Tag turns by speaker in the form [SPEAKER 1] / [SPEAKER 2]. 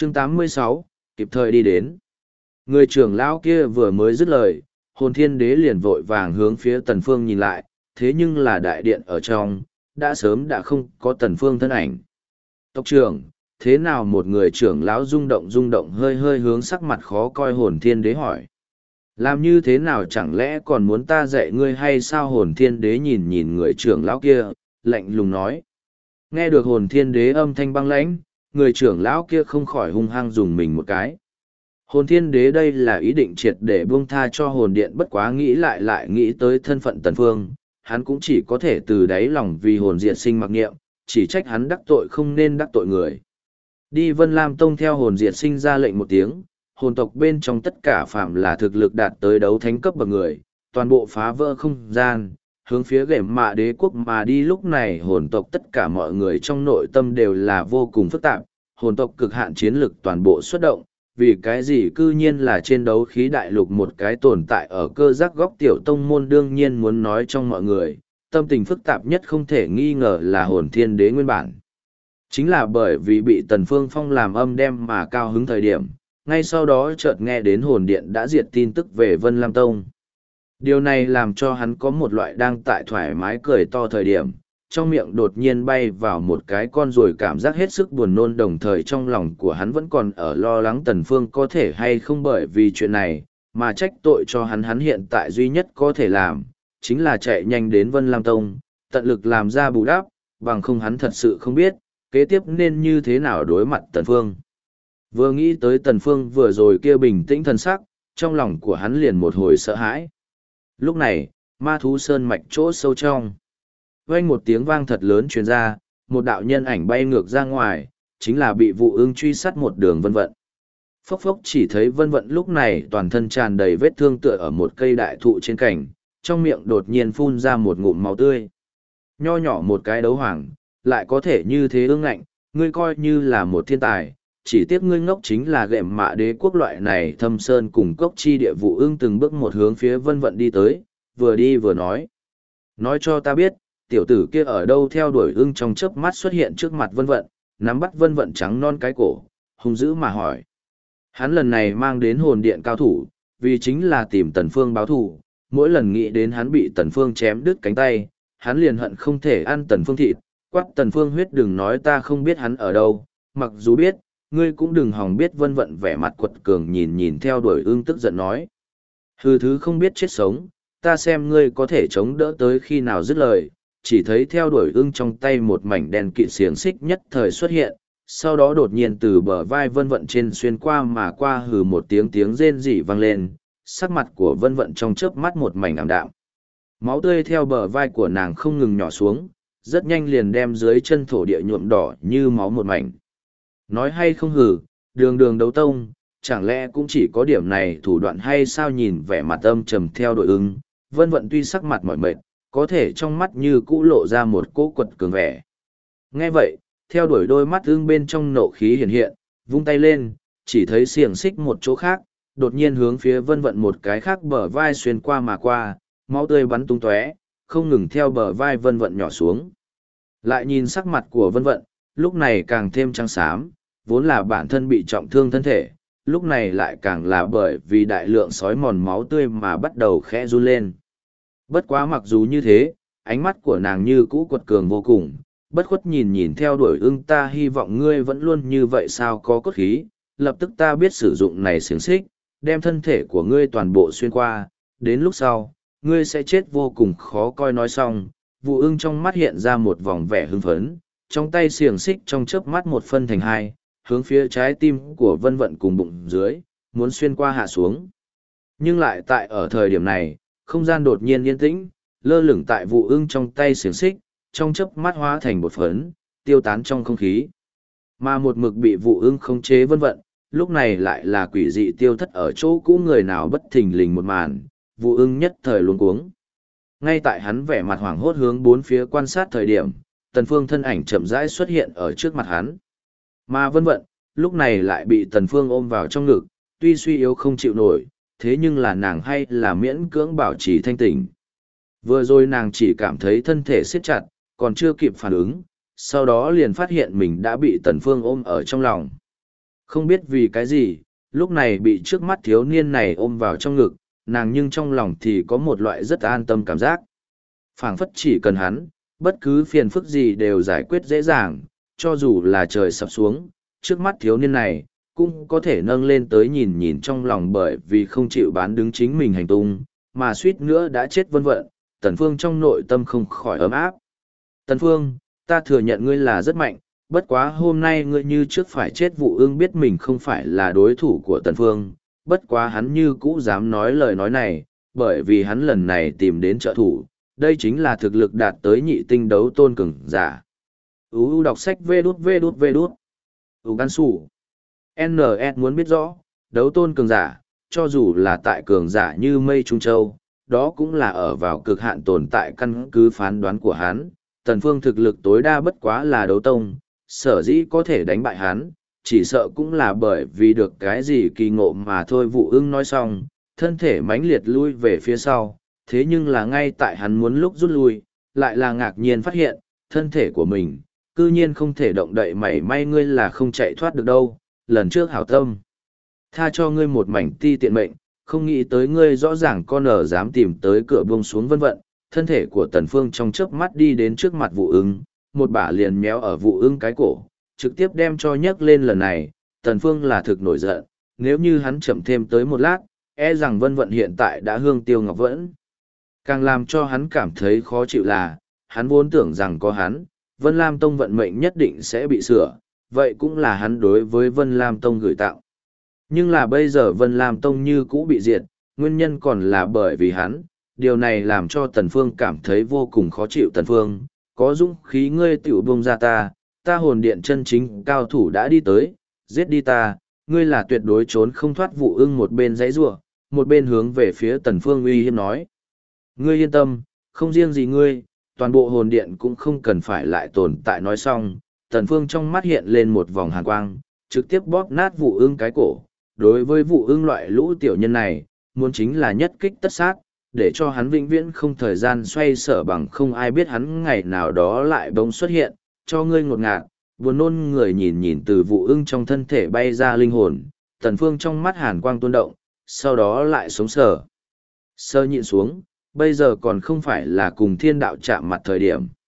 [SPEAKER 1] Chương 86, kịp thời đi đến. Người trưởng lão kia vừa mới dứt lời, hồn thiên đế liền vội vàng hướng phía Tần Phương nhìn lại, thế nhưng là đại điện ở trong, đã sớm đã không có Tần Phương thân ảnh. Tộc trưởng, thế nào? Một người trưởng lão rung động hơi hơi hướng sắc mặt khó coi hồn thiên đế hỏi. Làm như thế nào, chẳng lẽ còn muốn ta dạy ngươi hay sao? Hồn thiên đế nhìn nhìn người trưởng lão kia, lạnh lùng nói. Nghe được hồn thiên đế âm thanh băng lãnh, người trưởng lão kia không khỏi hung hăng dùng mình một cái. Hồn thiên đế đây là ý định triệt để buông tha cho hồn điện, bất quá nghĩ lại nghĩ tới thân phận Tần Phương, hắn cũng chỉ có thể từ đáy lòng vì hồn diệt sinh mặc niệm, chỉ trách hắn đắc tội không nên đắc tội người. Đi Vân Lam Tông theo hồn diệt sinh ra lệnh một tiếng, hồn tộc bên trong tất cả phạm là thực lực đạt tới đấu thánh cấp bậc người, toàn bộ phá vỡ không gian, hướng phía Gệm Mạ Đế quốc mà đi. Lúc này hồn tộc tất cả mọi người trong nội tâm đều là vô cùng phức tạp, hồn tộc cực hạn chiến lực toàn bộ xuất động, vì cái gì cư nhiên là trên đấu khí đại lục một cái tồn tại ở cơ giác góc tiểu tông môn. Đương nhiên muốn nói trong mọi người, tâm tình phức tạp nhất không thể nghi ngờ là hồn thiên đế nguyên bản. Chính là bởi vì bị Tần Phương Phong làm âm đem mà cao hứng thời điểm, ngay sau đó chợt nghe đến hồn điện đã diệt tin tức về Vân Lam Tông. Điều này làm cho hắn có một loại đang tại thoải mái cười to thời điểm, trong miệng đột nhiên bay vào một cái con ruồi, cảm giác hết sức buồn nôn, đồng thời trong lòng của hắn vẫn còn ở lo lắng Tần Phương có thể hay không bởi vì chuyện này, mà trách tội cho hắn. Hắn hiện tại duy nhất có thể làm, chính là chạy nhanh đến Vân Lam Tông, tận lực làm ra bù đắp, bằng không hắn thật sự không biết, kế tiếp nên như thế nào đối mặt Tần Phương. Vừa nghĩ tới Tần Phương vừa rồi kia bình tĩnh thần sắc, trong lòng của hắn liền một hồi sợ hãi. Lúc này, ma thú sơn mạch chỗ sâu trong, vang một tiếng vang thật lớn truyền ra, một đạo nhân ảnh bay ngược ra ngoài, chính là bị Vụ Ưng truy sát một đường Vân Vận. Phốc phốc, chỉ thấy Vân Vận lúc này toàn thân tràn đầy vết thương tựa ở một cây đại thụ trên cành, trong miệng đột nhiên phun ra một ngụm máu tươi. Nho nhỏ một cái đấu hoàng, lại có thể như thế ương ngạnh, ngươi coi như là một thiên tài, chỉ tiếc ngươi ngốc chính là Gệm Mạ Đế quốc loại này thâm sơn cùng cốc chi địa. Vụ Ưng từng bước một hướng phía Vân Vận đi tới, vừa đi vừa nói. Nói cho ta biết, tiểu tử kia ở đâu? Theo đuổi Ưng trong chớp mắt xuất hiện trước mặt Vân Vận, nắm bắt Vân Vận trắng non cái cổ, hung dữ mà hỏi. Hắn lần này mang đến hồn điện cao thủ, vì chính là tìm Tần Phương báo thù, mỗi lần nghĩ đến hắn bị Tần Phương chém đứt cánh tay, hắn liền hận không thể ăn Tần Phương thịt, quát Tần Phương huyết. Đừng nói ta không biết hắn ở đâu, mặc dù biết, ngươi cũng đừng hòng biết. Vân Vận vẻ mặt quật cường nhìn nhìn theo đuổi Ưng, tức giận nói. Hừ, thứ không biết chết sống, ta xem ngươi có thể chống đỡ tới khi nào. Dứt lời, chỉ thấy theo đuổi Ưng trong tay một mảnh đen kịt xiềng xích nhất thời xuất hiện, sau đó đột nhiên từ bờ vai Vân Vận trên xuyên qua mà qua. Hừ một tiếng rên rỉ vang lên, sắc mặt của Vân Vận trong chớp mắt một mảnh ảm đạm. Máu tươi theo bờ vai của nàng không ngừng nhỏ xuống, rất nhanh liền đem dưới chân thổ địa nhuộm đỏ như máu một mảnh. Nói hay không hừ, đường đường đấu tông, chẳng lẽ cũng chỉ có điểm này thủ đoạn hay sao? Nhìn vẻ mặt âm trầm theo đuổi Ưng, Vân Vận tuy sắc mặt mỏi mệt, có thể trong mắt như cũ lộ ra một cỗ quật cường vẻ. Nghe vậy, theo đuổi đôi mắt Ưng bên trong nộ khí hiện hiện, vung tay lên, chỉ thấy xiềng xích một chỗ khác, đột nhiên hướng phía Vân Vận một cái khác bờ vai xuyên qua mà qua, máu tươi bắn tung tóe, không ngừng theo bờ vai Vân Vận nhỏ xuống. Lại nhìn sắc mặt của Vân Vận, lúc này càng thêm trắng xám, vốn là bản thân bị trọng thương thân thể, lúc này lại càng là bởi vì đại lượng sói mòn máu tươi mà bắt đầu khẽ run lên. Bất quá mặc dù như thế, ánh mắt của nàng như cũ quật cường vô cùng, bất khuất nhìn nhìn theo đuổi Ưng. Ta hy vọng ngươi vẫn luôn như vậy sao? Có cốt khí, lập tức ta biết sử dụng này xiềng xích, đem thân thể của ngươi toàn bộ xuyên qua, đến lúc sau, ngươi sẽ chết vô cùng khó coi. Nói xong, Vụ Ưng trong mắt hiện ra một vòng vẻ hưng phấn, trong tay xiềng xích trong chớp mắt một phân thành hai, hướng phía trái tim của Vân Vận cùng bụng dưới, muốn xuyên qua hạ xuống. Nhưng lại tại ở thời điểm này, không gian đột nhiên yên tĩnh, lơ lửng tại Vụ Ưng trong tay xiềng xích, trong chớp mắt hóa thành bột phấn, tiêu tán trong không khí. Mà một mực bị Vụ Ưng khống chế Vân Vận, lúc này lại là quỷ dị tiêu thất ở chỗ cũ. Người nào bất thình lình một màn, Vụ Ưng nhất thời luống cuống. Ngay tại hắn vẻ mặt hoảng hốt hướng bốn phía quan sát thời điểm, Tần Phương thân ảnh chậm rãi xuất hiện ở trước mặt hắn. Mà Vân Vận, lúc này lại bị Tần Phương ôm vào trong ngực, tuy suy yếu không chịu nổi, thế nhưng là nàng hay là miễn cưỡng bảo trì thanh tỉnh. Vừa rồi nàng chỉ cảm thấy thân thể siết chặt, còn chưa kịp phản ứng, sau đó liền phát hiện mình đã bị Tần Phương ôm ở trong lòng. Không biết vì cái gì, lúc này bị trước mắt thiếu niên này ôm vào trong ngực, nàng nhưng trong lòng thì có một loại rất an tâm cảm giác. Phảng phất chỉ cần hắn, bất cứ phiền phức gì đều giải quyết dễ dàng, cho dù là trời sập xuống, trước mắt thiếu niên này, cũng có thể nâng lên tới nhìn nhìn trong lòng, bởi vì không chịu bán đứng chính mình hành tung, mà suýt nữa đã chết vân vận, Tần Phương trong nội tâm không khỏi ấm áp. Tần Phương, ta thừa nhận ngươi là rất mạnh, bất quá hôm nay ngươi như trước phải chết. Vụ Ưng biết mình không phải là đối thủ của Tần Phương, bất quá hắn như cũ dám nói lời nói này, bởi vì hắn lần này tìm đến trợ thủ, đây chính là thực lực đạt tới nhị tinh đấu tôn cường giả. UU đọc sách vê đút vê đút vê đút. Gan sủ. NS muốn biết rõ, đấu tôn cường giả, cho dù là tại cường giả như Mây Trung Châu, đó cũng là ở vào cực hạn tồn tại. Căn cứ phán đoán của hắn, Tần Phương thực lực tối đa bất quá là đấu tông, sở dĩ có thể đánh bại hắn, chỉ sợ cũng là bởi vì được cái gì kỳ ngộ mà thôi. Vụ Ưng nói xong, thân thể mãnh liệt lui về phía sau, thế nhưng là ngay tại hắn muốn lúc rút lui, lại là ngạc nhiên phát hiện, thân thể của mình, cư nhiên không thể động đậy mảy may. Ngươi là không chạy thoát được đâu, lần trước hảo tâm tha cho ngươi một mảnh ti tiện mệnh, không nghĩ tới ngươi rõ ràng con ở dám tìm tới cửa buông xuống vân vận. Thân thể của Tần Phương trong chớp mắt đi đến trước mặt Vụ Ưng, một bả liền méo ở Vụ Ưng cái cổ, trực tiếp đem cho nhấc lên. Lần này, Tần Phương là thực nổi giận, nếu như hắn chậm thêm tới một lát, e rằng vân vận hiện tại đã hương tiêu ngọc vẫn. Càng làm cho hắn cảm thấy khó chịu là, hắn vốn tưởng rằng có hắn, Vân Lam Tông vận mệnh nhất định sẽ bị sửa, vậy cũng là hắn đối với Vân Lam Tông gửi tặng. Nhưng là bây giờ Vân Lam Tông như cũ bị diệt, nguyên nhân còn là bởi vì hắn, điều này làm cho Tần Phương cảm thấy vô cùng khó chịu. Tần Phương, có dũng khí ngươi tiểu buông ra ta hồn điện chân chính cao thủ đã đi tới, giết đi ta, ngươi là tuyệt đối trốn không thoát. Vụ Ưng một bên giãy giụa, một bên hướng về phía Tần Phương uy hiếp nói. Ngươi yên tâm, không riêng gì ngươi, toàn bộ hồn điện cũng không cần phải lại tồn tại. Nói xong, Tần Phương trong mắt hiện lên một vòng hàn quang, trực tiếp bóp nát Vụ Ưng cái cổ. Đối với Vụ Ưng loại lũ tiểu nhân này, muốn chính là nhất kích tất sát, để cho hắn vĩnh viễn không thời gian xoay sở, bằng không ai biết hắn ngày nào đó lại bỗng xuất hiện, cho ngươi ngột ngạt, buồn nôn người. Nhìn nhìn từ Vụ Ưng trong thân thể bay ra linh hồn, Tần Phương trong mắt hàn quang tuôn động, sau đó lại sống sờ nhịn xuống, bây giờ còn không phải là cùng thiên đạo chạm mặt thời điểm.